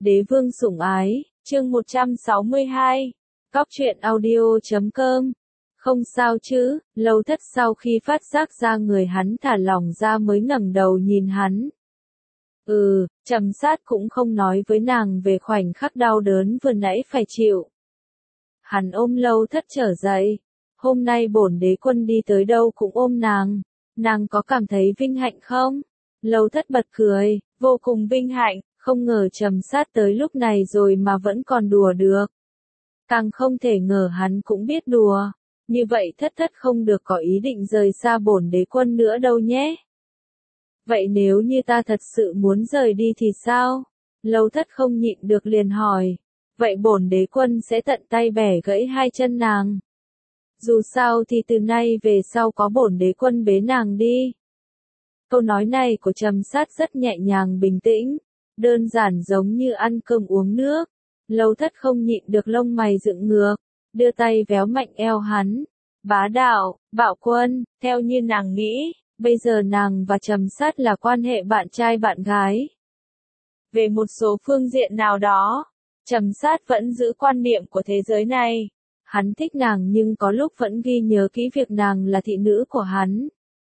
Đế vương sủng ái, chương 162. Cóc truyện audio.com. Không sao chứ, Lâu Thất sau khi phát giác ra người hắn thả lỏng ra mới ngẩng đầu nhìn hắn. Trầm Sát cũng không nói với nàng về khoảnh khắc đau đớn vừa nãy phải chịu. Hắn ôm Lâu Thất trở dậy. Hôm nay bổn đế quân đi tới đâu cũng ôm nàng. Nàng có cảm thấy vinh hạnh không? Lâu Thất bật cười, vô cùng vinh hạnh, không ngờ Trầm Sát tới lúc này rồi mà vẫn còn đùa được. Càng không thể ngờ hắn cũng biết đùa. Như vậy Thất không được có ý định rời xa bổn đế quân nữa đâu nhé. Vậy nếu như ta thật sự muốn rời đi thì sao? Lâu Thất không nhịn được liền hỏi. Vậy bổn đế quân sẽ tận tay bẻ gãy hai chân nàng. Dù sao thì từ nay về sau có bổn đế quân bế nàng đi. Câu nói này của Trầm Sát rất nhẹ nhàng bình tĩnh, đơn giản giống như ăn cơm uống nước. Lâu Thất không nhịn được lông mày dựng ngược, đưa tay véo mạnh eo hắn. Bá đạo, bạo quân, theo như nàng nghĩ, bây giờ nàng và Trầm Sát là quan hệ bạn trai bạn gái. Về một số phương diện nào đó, Trầm Sát vẫn giữ quan niệm của thế giới này. Hắn thích nàng nhưng có lúc vẫn ghi nhớ kỹ việc nàng là thị nữ của hắn.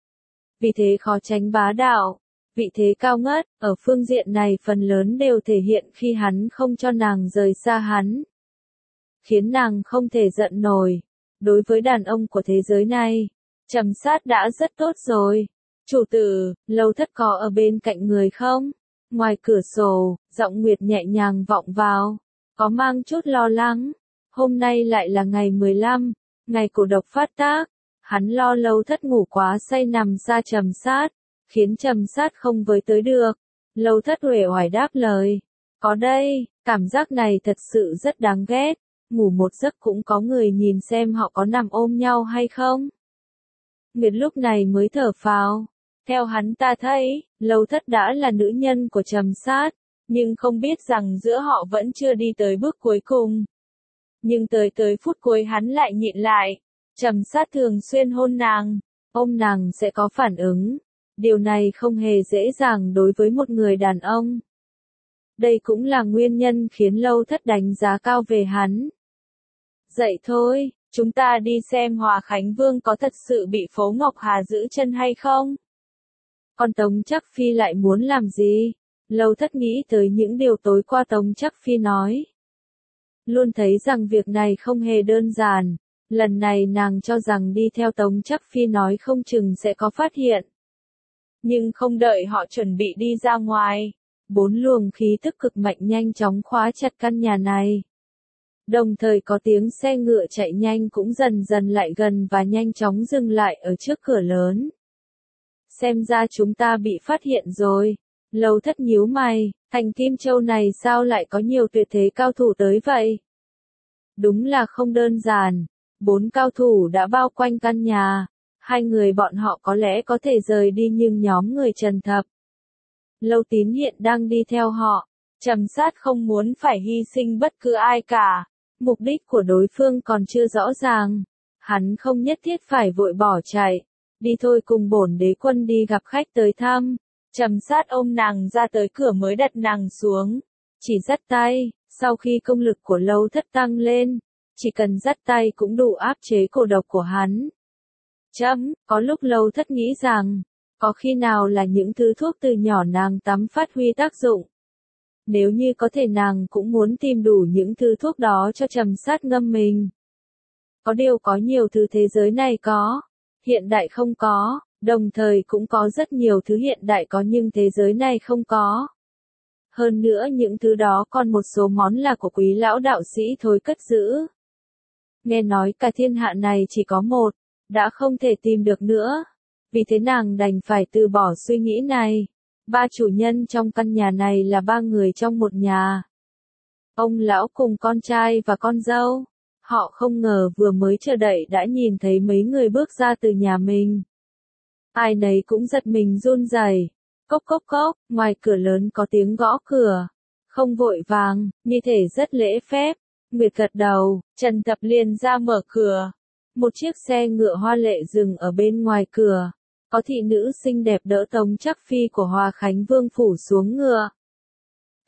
Vì thế khó tránh bá đạo, vị thế cao ngất, ở phương diện này phần lớn đều thể hiện khi hắn không cho nàng rời xa hắn. Khiến nàng không thể giận nổi. Đối với đàn ông của thế giới này, Trầm Sát đã rất tốt rồi. Chủ tử, Lâu Thất có ở bên cạnh người không? Ngoài cửa sổ, giọng Nguyệt nhẹ nhàng vọng vào, có mang chút lo lắng. Hôm nay lại là ngày 15, ngày cổ độc phát tác. Hắn lo Lâu Thất ngủ quá say nằm xa Trầm Sát, khiến Trầm Sát không với tới được. Lâu Thất uể oải đáp lời. Có đây, cảm giác này thật sự rất đáng ghét. Ngủ một giấc cũng có người nhìn xem họ có nằm ôm nhau hay không. Nguyệt lúc này mới thở phào. Theo hắn ta thấy, Lâu Thất đã là nữ nhân của Trầm Sát, nhưng không biết rằng giữa họ vẫn chưa đi tới bước cuối cùng. Nhưng tới phút cuối hắn lại nhịn lại. Trầm Sát thường xuyên hôn nàng, ôm nàng sẽ có phản ứng. Điều này không hề dễ dàng đối với một người đàn ông. Đây cũng là nguyên nhân khiến Lâu Thất đánh giá cao về hắn. Dậy thôi, chúng ta đi xem Hòa Khánh Vương có thật sự bị Phố Ngọc Hà giữ chân hay không? Còn Tống Chắc Phi lại muốn làm gì? Lâu Thất nghĩ tới những điều tối qua Tống Chắc Phi nói. Luôn thấy rằng việc này không hề đơn giản. Lần này nàng cho rằng đi theo Tống Chắc Phi nói không chừng sẽ có phát hiện. Nhưng không đợi họ chuẩn bị đi ra ngoài, 4 luồng khí tức cực mạnh nhanh chóng khóa chặt căn nhà này. Đồng thời có tiếng xe ngựa chạy nhanh cũng dần dần lại gần và nhanh chóng dừng lại ở trước cửa lớn. Xem ra chúng ta bị phát hiện rồi. Lâu Thất nhíu mày, thành Kim Châu này sao lại có nhiều tuyệt thế cao thủ tới vậy? Đúng là không đơn giản. 4 cao thủ đã bao quanh căn nhà. 2 người bọn họ có lẽ có thể rời đi nhưng nhóm người Trần Thập, Lâu Tín hiện đang đi theo họ. Trầm Sát không muốn phải hy sinh bất cứ ai cả. Mục đích của đối phương còn chưa rõ ràng. Hắn không nhất thiết phải vội bỏ chạy. Đi thôi, cùng bổn đế quân đi gặp khách tới thăm. Trầm Sát ôm nàng ra tới cửa mới đặt nàng xuống. Chỉ dắt tay, sau khi công lực của Lâu Thất tăng lên, chỉ cần dắt tay cũng đủ áp chế cổ độc của hắn. Có lúc Lâu Thất nghĩ rằng, có khi nào là những thứ thuốc từ nhỏ nàng tắm phát huy tác dụng. Nếu như có thể nàng cũng muốn tìm đủ những thứ thuốc đó cho Trầm Sát ngâm mình. Có điều có nhiều thứ thế giới này có, hiện đại không có, đồng thời cũng có rất nhiều thứ hiện đại có nhưng thế giới này không có. Hơn nữa những thứ đó còn một số món là của quý lão đạo sĩ Thối cất giữ. Nghe nói cả thiên hạ này chỉ có một, đã không thể tìm được nữa. Vì thế nàng đành phải từ bỏ suy nghĩ này. 3 chủ nhân trong căn nhà này là 3 người trong một nhà. Ông lão cùng con trai và con dâu. Họ không ngờ vừa mới chờ đợi đã nhìn thấy mấy người bước ra từ nhà mình. Ai nấy cũng giật mình run rẩy. Cốc cốc cốc, ngoài cửa lớn có tiếng gõ cửa. Không vội vàng, như thể rất lễ phép. Nguyệt gật đầu, Trần Thập liền ra mở cửa. Một chiếc xe ngựa hoa lệ dừng ở bên ngoài cửa. Có thị nữ xinh đẹp đỡ Tống Chắc Phi của Hòa Khánh Vương phủ xuống ngựa.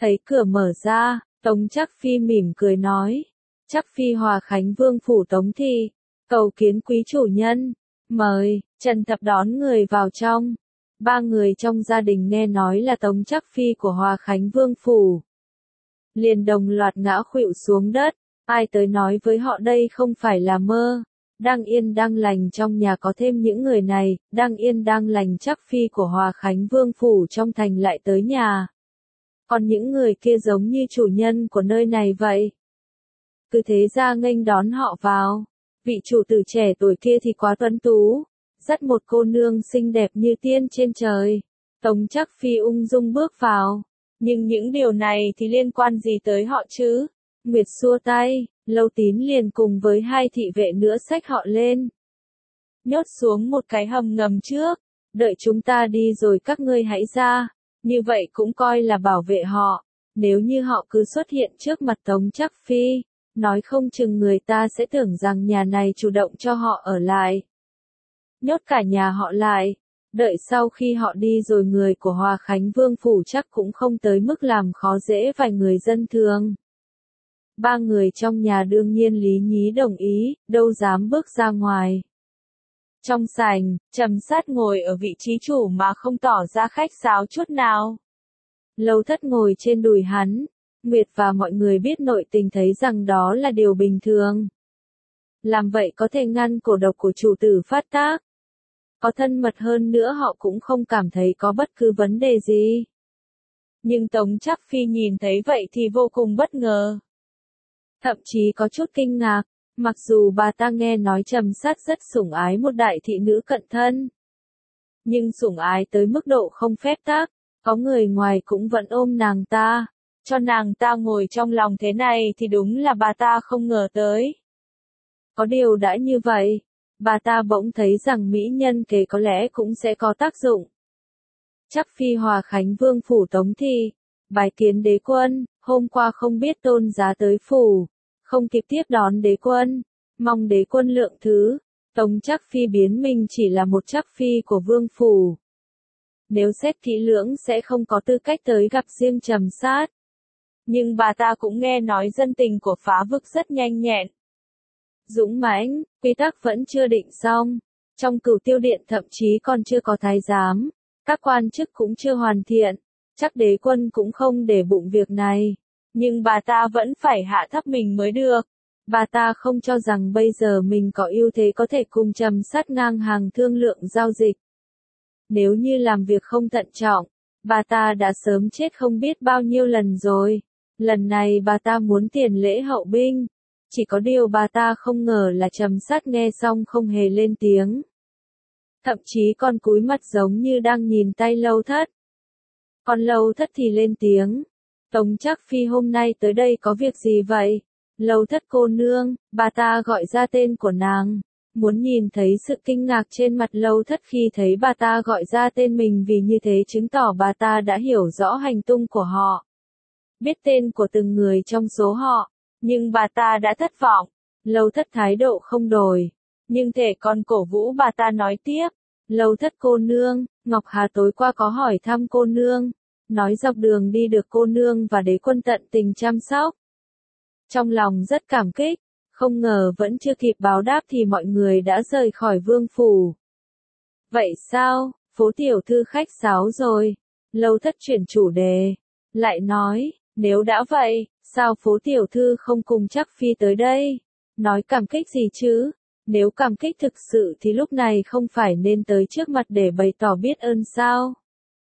Thấy cửa mở ra, Tống Trác Phi mỉm cười nói. Trác Phi Hòa Khánh Vương phủ Tống Thị, cầu kiến quý chủ nhân, mời. Trần Thập đón người vào trong. Ba người trong gia đình nghe nói là Tống Trác Phi của Hòa Khánh Vương phủ, liền đồng loạt ngã khuỵu xuống đất. Ai tới nói với họ đây không phải là mơ. Đang yên đang lành trong nhà có thêm những người này, đang yên đang lành Trác Phi của Hòa Khánh Vương phủ trong thành lại tới nhà. Còn những người kia giống như chủ nhân của nơi này vậy. Cứ thế ra nghênh đón họ vào. Vị chủ tử trẻ tuổi kia thì quá tuấn tú, dắt một cô nương xinh đẹp như tiên trên trời. Tống Trác Phi ung dung bước vào. Nhưng những điều này thì liên quan gì tới họ chứ? Nguyệt xua tay, Lâu Tín liền cùng với hai thị vệ nữa xách họ lên. Nhốt xuống một cái hầm ngầm trước, đợi chúng ta đi rồi các ngươi hãy ra, như vậy cũng coi là bảo vệ họ. Nếu như họ cứ xuất hiện trước mặt Tống Trác Phi, nói không chừng người ta sẽ tưởng rằng nhà này chủ động cho họ ở lại. Nhốt cả nhà họ lại, đợi sau khi họ đi rồi người của Hòa Khánh Vương phủ chắc cũng không tới mức làm khó dễ vài người dân thường. Ba người trong nhà đương nhiên lý nhí đồng ý, đâu dám bước ra ngoài. Trong sảnh, Trầm Sát ngồi ở vị trí chủ mà không tỏ ra khách sáo chút nào. Lâu Thất ngồi trên đùi hắn. Nguyệt và mọi người biết nội tình thấy rằng đó là điều bình thường. Làm vậy có thể ngăn cổ độc của chủ tử phát tác. Có thân mật hơn nữa họ cũng không cảm thấy có bất cứ vấn đề gì. Nhưng Tống Trác Phi nhìn thấy vậy thì vô cùng bất ngờ. Thậm chí có chút kinh ngạc, mặc dù bà ta nghe nói Trầm Sát rất sủng ái một đại thị nữ cận thân. Nhưng sủng ái tới mức độ không phép tắc, có người ngoài cũng vẫn ôm nàng ta. Cho nàng ta ngồi trong lòng thế này thì đúng là bà ta không ngờ tới. Có điều đã như vậy, bà ta bỗng thấy rằng mỹ nhân kế có lẽ cũng sẽ có tác dụng. Trác Phi Hòa Khánh Vương phủ Tống Thị, bái kiến đế quân, hôm qua không biết tôn giá tới phủ, không kịp tiếp đón đế quân, mong đế quân lượng thứ. Tống Trác Phi biến mình chỉ là một Trác Phi của vương phủ. Nếu xét kỹ lưỡng sẽ không có tư cách tới gặp riêng Trầm Sát. Nhưng bà ta cũng nghe nói dân tình của Phá Vực rất nhanh nhẹn, dũng mãnh, quy tắc vẫn chưa định xong. Trong Cửu Tiêu Điện thậm chí còn chưa có thái giám, các quan chức cũng chưa hoàn thiện, chắc đế quân cũng không để bụng việc này. Nhưng bà ta vẫn phải hạ thấp mình mới được. Bà ta không cho rằng bây giờ mình có ưu thế có thể cùng Trầm Sát ngang hàng thương lượng giao dịch. Nếu như làm việc không thận trọng, bà ta đã sớm chết không biết bao nhiêu lần rồi. Lần này bà ta muốn tiền lễ hậu binh. Chỉ có điều bà ta không ngờ là Trầm Sát nghe xong không hề lên tiếng. Thậm chí còn cúi mặt giống như đang nhìn tay Lâu Thất. Còn Lâu Thất thì lên tiếng. Tống Trác Phi hôm nay tới đây có việc gì vậy? Lâu Thất cô nương, bà ta gọi ra tên của nàng. Muốn nhìn thấy sự kinh ngạc trên mặt Lâu Thất khi thấy bà ta gọi ra tên mình, vì như thế chứng tỏ bà ta đã hiểu rõ hành tung của họ. Biết tên của từng người trong số họ. Nhưng bà ta đã thất vọng. Lâu Thất thái độ không đổi. Nhưng thể còn cổ vũ bà ta nói tiếp. Lâu Thất cô nương, Ngọc Hà tối qua có hỏi thăm cô nương. Nói dọc đường đi được cô nương và đế quân tận tình chăm sóc. Trong lòng rất cảm kích. Không ngờ vẫn chưa kịp báo đáp thì mọi người đã rời khỏi vương phủ. Vậy sao, phố tiểu thư khách sáo rồi. Lâu Thất chuyển chủ đề. Lại nói, nếu đã vậy, sao phố tiểu thư không cùng Trác Phi tới đây? Nói cảm kích gì chứ? Nếu cảm kích thực sự thì lúc này không phải nên tới trước mặt để bày tỏ biết ơn sao?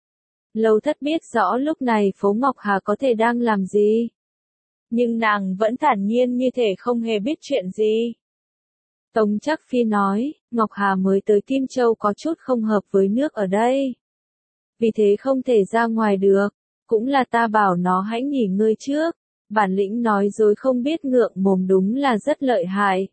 Lâu Thất biết rõ lúc này phố Ngọc Hà có thể đang làm gì. Nhưng nàng vẫn thản nhiên như thể không hề biết chuyện gì. Tống Trác Phi nói, Ngọc Hà mới tới Kim Châu có chút không hợp với nước ở đây. Vì thế không thể ra ngoài được. Cũng là ta bảo nó hãy nghỉ ngơi trước. Bản lĩnh nói dối không biết ngượng mồm đúng là rất lợi hại.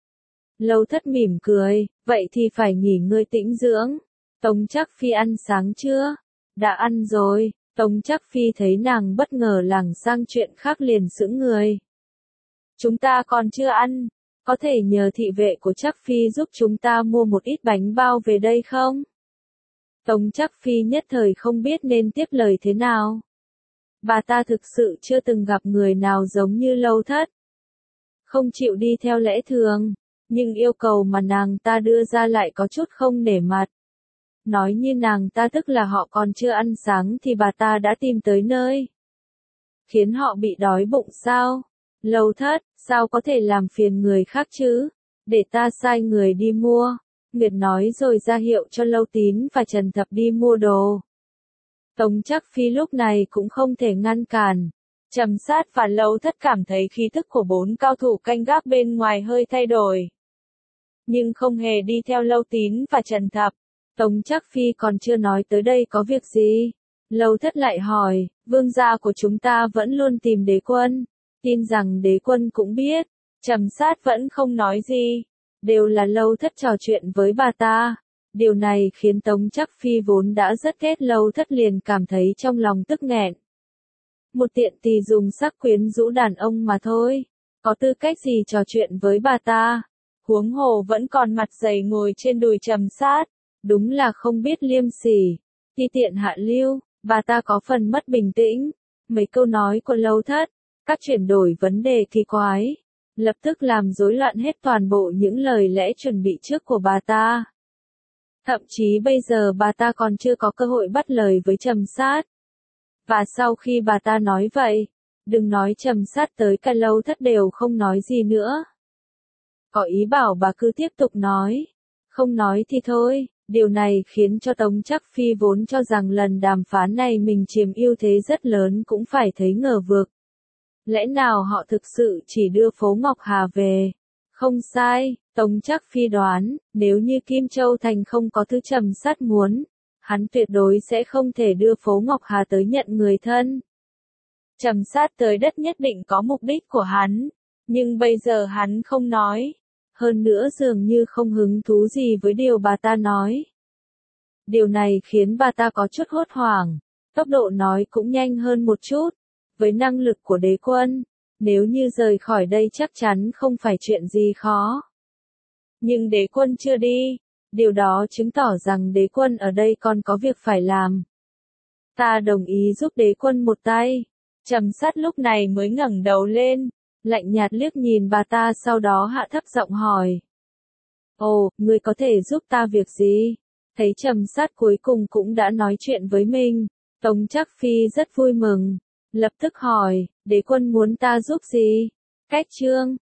Lâu Thất mỉm cười, vậy thì phải nghỉ ngơi tĩnh dưỡng. Tống Trác Phi ăn sáng chưa? Đã ăn rồi. Tống Trác Phi thấy nàng bất ngờ lảng sang chuyện khác liền sững người. Chúng ta còn chưa ăn. Có thể nhờ thị vệ của Trác Phi giúp chúng ta mua một ít bánh bao về đây không? Tống Trác Phi nhất thời không biết nên tiếp lời thế nào. Bà ta thực sự chưa từng gặp người nào giống như Lâu Thất. Không chịu đi theo lẽ thường, nhưng yêu cầu mà nàng ta đưa ra lại có chút không nể mặt. Nói như nàng ta tức là họ còn chưa ăn sáng thì bà ta đã tìm tới nơi. Khiến họ bị đói bụng sao? Lâu Thất, sao có thể làm phiền người khác chứ? Để ta sai người đi mua. Nguyệt nói rồi ra hiệu cho Lâu Tín và Trần Thập đi mua đồ. Tống Trác Phi lúc này cũng không thể ngăn cản. Trầm Sát và Lâu Thất cảm thấy khí thức của 4 cao thủ canh gác bên ngoài hơi thay đổi. Nhưng không hề đi theo Lâu Tín và Trần Thập. Tống Trác Phi còn chưa nói tới đây có việc gì. Lâu Thất lại hỏi, vương gia của chúng ta vẫn luôn tìm đế quân. Tin rằng đế quân cũng biết. Trầm Sát vẫn không nói gì. Đều là Lâu Thất trò chuyện với bà ta. Điều này khiến Tống Trác Phi vốn đã rất ghét Lâu Thất liền cảm thấy trong lòng tức nghẹn. Một tiện tỳ dùng sắc quyến rũ đàn ông mà thôi. Có tư cách gì trò chuyện với bà ta. Huống hồ vẫn còn mặt dày ngồi trên đùi Trầm Sát. Đúng là không biết liêm sỉ. Ti tiện hạ lưu, bà ta có phần mất bình tĩnh. Mấy câu nói của Lâu Thất, các chuyển đổi vấn đề kỳ quái, lập tức làm rối loạn hết toàn bộ những lời lẽ chuẩn bị trước của bà ta. Thậm chí bây giờ bà ta còn chưa có cơ hội bắt lời với Trầm Sát. Và sau khi bà ta nói vậy, đừng nói Trầm Sát tới cả Lâu Thất đều không nói gì nữa. Có ý bảo bà cứ tiếp tục nói. Không nói thì thôi. Điều này khiến cho Tống Trác Phi vốn cho rằng lần đàm phán này mình chiếm ưu thế rất lớn cũng phải thấy ngờ vực. Lẽ nào họ thực sự chỉ đưa Phố Ngọc Hà về? Không sai, Tống Trác Phi đoán, nếu như Kim Châu Thành không có thứ Trầm Sát muốn, hắn tuyệt đối sẽ không thể đưa Phố Ngọc Hà tới nhận người thân. Trầm Sát tới đất nhất định có mục đích của hắn, nhưng bây giờ hắn không nói. Hơn nữa dường như không hứng thú gì với điều bà ta nói. Điều này khiến bà ta có chút hốt hoảng, tốc độ nói cũng nhanh hơn một chút. Với năng lực của đế quân, nếu như rời khỏi đây chắc chắn không phải chuyện gì khó. Nhưng đế quân chưa đi, điều đó chứng tỏ rằng đế quân ở đây còn có việc phải làm. Ta đồng ý giúp đế quân một tay. Trầm Sát lúc này mới ngẩng đầu lên, lạnh nhạt liếc nhìn bà ta sau đó hạ thấp giọng hỏi. Ồ, ngươi có thể giúp ta việc gì? Thấy Trầm Sát cuối cùng cũng đã nói chuyện với mình, Tống Trác Phi rất vui mừng, lập tức hỏi, đế quân muốn ta giúp gì? Cách chương